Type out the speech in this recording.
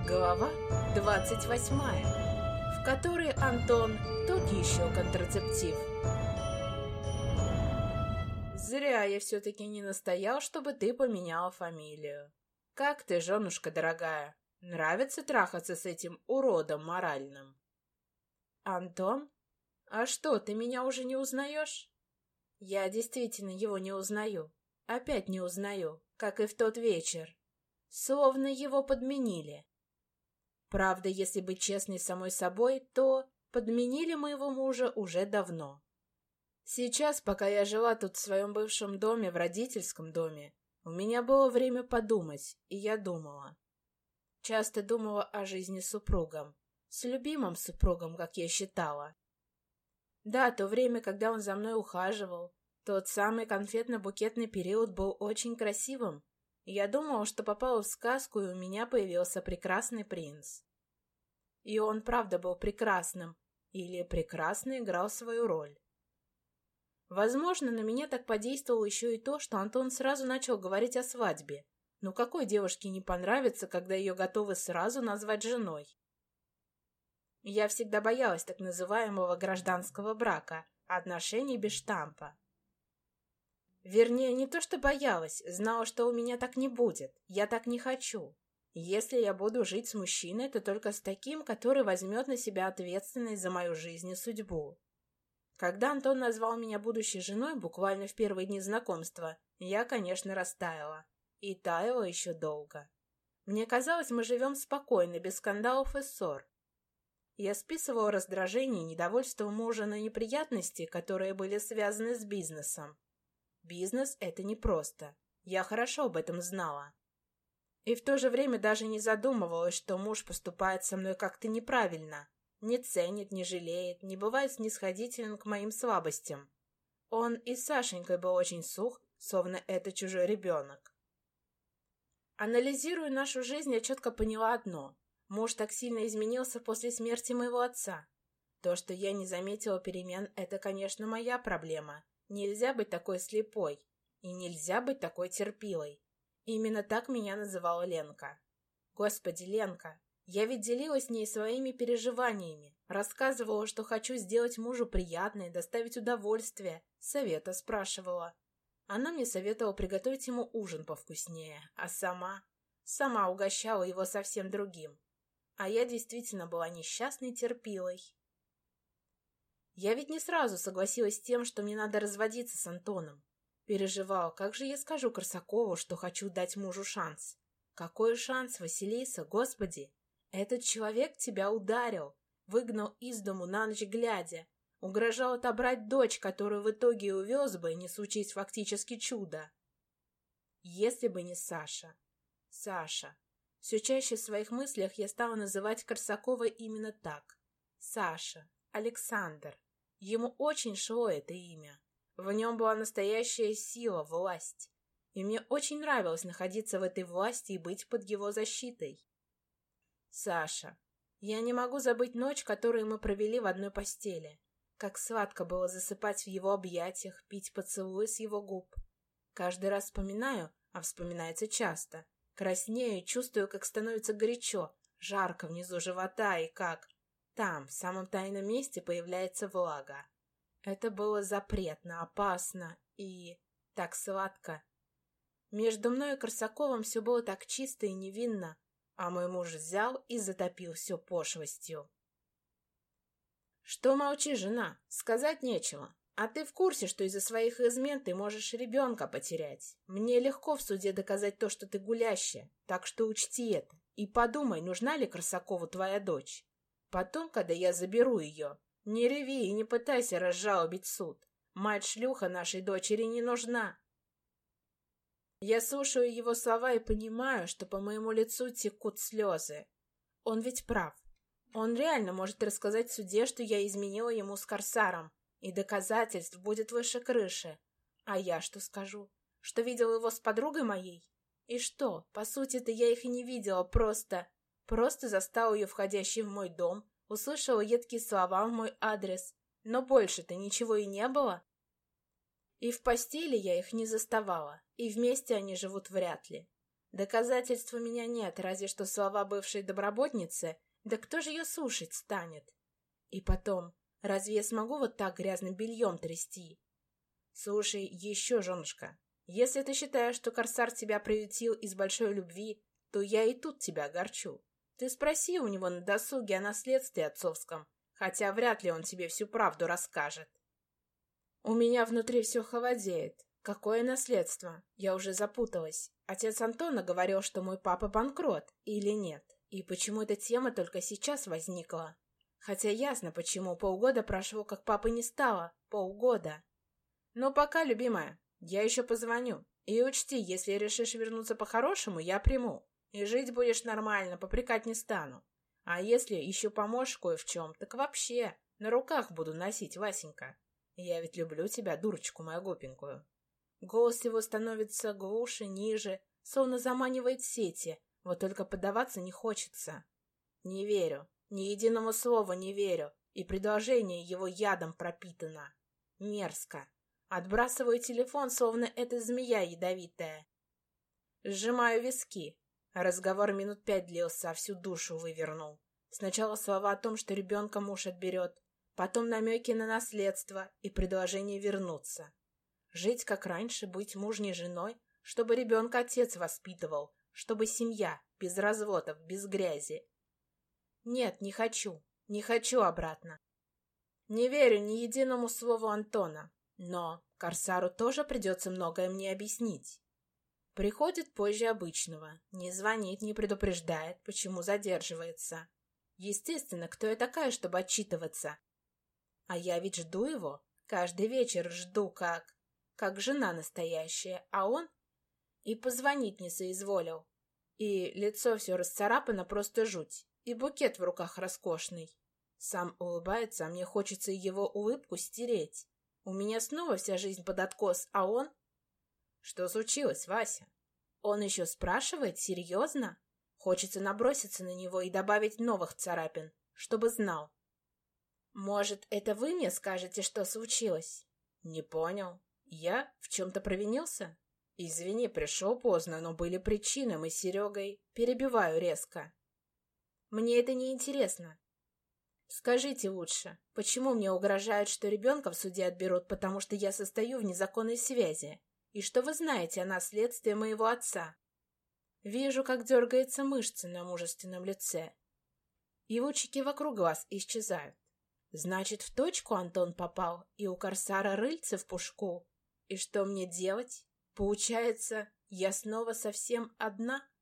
Глава 28, в которой Антон тот еще контрацептив. Зря я все-таки не настоял, чтобы ты поменяла фамилию. Как ты, женушка дорогая, нравится трахаться с этим уродом моральным? Антон? А что, ты меня уже не узнаешь? Я действительно его не узнаю. Опять не узнаю, как и в тот вечер. Словно его подменили. Правда, если быть честной с самой собой, то подменили моего мужа уже давно. Сейчас, пока я жила тут в своем бывшем доме, в родительском доме, у меня было время подумать, и я думала. Часто думала о жизни с супругом, с любимым супругом, как я считала. Да, то время, когда он за мной ухаживал, тот самый конфетно-букетный период был очень красивым. Я думала, что попала в сказку, и у меня появился прекрасный принц. И он, правда, был прекрасным, или прекрасно играл свою роль. Возможно, на меня так подействовало еще и то, что Антон сразу начал говорить о свадьбе. Ну какой девушке не понравится, когда ее готовы сразу назвать женой? Я всегда боялась так называемого гражданского брака, отношений без штампа. Вернее, не то что боялась, знала, что у меня так не будет, я так не хочу. Если я буду жить с мужчиной, то только с таким, который возьмет на себя ответственность за мою жизнь и судьбу. Когда Антон назвал меня будущей женой буквально в первые дни знакомства, я, конечно, растаяла. И таяла еще долго. Мне казалось, мы живем спокойно, без скандалов и ссор. Я списывала раздражение и недовольство мужа на неприятности, которые были связаны с бизнесом. Бизнес — это непросто. Я хорошо об этом знала. И в то же время даже не задумывалась, что муж поступает со мной как-то неправильно. Не ценит, не жалеет, не бывает снисходителен к моим слабостям. Он и с Сашенькой был очень сух, словно это чужой ребенок. Анализируя нашу жизнь, я четко поняла одно. Муж так сильно изменился после смерти моего отца. То, что я не заметила перемен, это, конечно, моя проблема. Нельзя быть такой слепой. И нельзя быть такой терпилой. Именно так меня называла Ленка. Господи, Ленка, я ведь делилась с ней своими переживаниями, рассказывала, что хочу сделать мужу приятное, доставить удовольствие, совета спрашивала. Она мне советовала приготовить ему ужин повкуснее, а сама угощала его совсем другим. А я действительно была несчастной терпилой. Я ведь не сразу согласилась с тем, что мне надо разводиться с Антоном. Переживала, как же я скажу Корсакову, что хочу дать мужу шанс. Какой шанс, Василиса, Господи! Этот человек тебя ударил, выгнал из дому на ночь глядя, угрожал отобрать дочь, которую в итоге увез бы, не случись фактически чудо. Если бы не Саша. Саша. Все чаще в своих мыслях я стала называть Корсакова именно так. Саша. Александр. Ему очень шло это имя. В нем была настоящая сила, власть. И мне очень нравилось находиться в этой власти и быть под его защитой. Саша. Я не могу забыть ночь, которую мы провели в одной постели. Как сладко было засыпать в его объятиях, пить поцелуи с его губ. Каждый раз вспоминаю, а вспоминается часто. Краснею и чувствую, как становится горячо, жарко внизу живота и как... Там, в самом тайном месте, появляется влага. Это было запретно, опасно и так сладко. Между мной и Корсаковым все было так чисто и невинно, а мой муж взял и затопил все пошлостью. Что молчишь, жена? Сказать нечего. А ты в курсе, что из-за своих измен ты можешь ребенка потерять? Мне легко в суде доказать то, что ты гулящая, так что учти это. И подумай, нужна ли Корсакову твоя дочь. Потом, когда я заберу ее, не реви и не пытайся разжалобить суд. Мать-шлюха нашей дочери не нужна. Я слушаю его слова и понимаю, что по моему лицу текут слезы. Он ведь прав. Он реально может рассказать в суде, что я изменила ему с Корсаром, и доказательств будет выше крыши. А я что скажу? Что видела его с подругой моей? И что, по сути-то я их и не видела, просто застала ее входящей в мой дом, услышала едкие слова в мой адрес, но больше-то ничего и не было. И в постели я их не заставала, и вместе они живут вряд ли. Доказательств у меня нет, разве что слова бывшей домработницы, да кто же ее слушать станет? И потом, разве я смогу вот так грязным бельем трясти? Слушай, еще, женушка, если ты считаешь, что Корсар тебя приютил из большой любви, то я и тут тебя огорчу. Ты спроси у него на досуге о наследстве отцовском, хотя вряд ли он тебе всю правду расскажет. У меня внутри все холодеет. Какое наследство? Я уже запуталась. Отец Антона говорил, что мой папа банкрот, или нет? И почему эта тема только сейчас возникла? Хотя ясно, почему. Полгода прошло, как папы не стало. Полгода. Но пока, любимая, я еще позвоню. И учти, если решишь вернуться по-хорошему, я приму. И жить будешь нормально, попрекать не стану. А если еще поможешь кое в чем, так вообще на руках буду носить, Васенька. Я ведь люблю тебя, дурочку мою глупенькую. Голос его становится глуше, ниже, словно заманивает сети, вот только поддаваться не хочется. Не верю, ни единому слову не верю, и предложение его ядом пропитано. Мерзко. Отбрасываю телефон, словно это змея ядовитая. Сжимаю виски. Разговор минут 5 длился, а всю душу вывернул. Сначала слова о том, что ребенка муж отберет, потом намеки на наследство и предложение вернуться. Жить как раньше, быть мужней женой, чтобы ребенка отец воспитывал, чтобы семья, без разводов, без грязи. Нет, не хочу обратно. Не верю ни единому слову Антона, но Корсару тоже придется многое мне объяснить. Приходит позже обычного, не звонит, не предупреждает, почему задерживается. Естественно, кто я такая, чтобы отчитываться? А я ведь жду его, каждый вечер жду, как жена настоящая, а он и позвонить не соизволил. И лицо все расцарапано, просто жуть, и букет в руках роскошный. Сам улыбается, а мне хочется его улыбку стереть. У меня снова вся жизнь под откос, а он... Что случилось, Вася? Он еще спрашивает? Серьезно? Хочется наброситься на него и добавить новых царапин, чтобы знал. Может, это вы мне скажете, что случилось? Не понял. Я в чем-то провинился? Извини, пришел поздно, но были причины, мы с Серегой... Перебиваю резко. Мне это не интересно. Скажите лучше, почему мне угрожают, что ребенка в суде отберут, потому что я состою в незаконной связи? И что вы знаете о наследстве моего отца? Вижу, как дергаются мышцы на мужественном лице. И лучики вокруг глаз исчезают. Значит, в точку Антон попал, и у Корсара рыльце в пушку. И что мне делать? Получается, я снова совсем одна?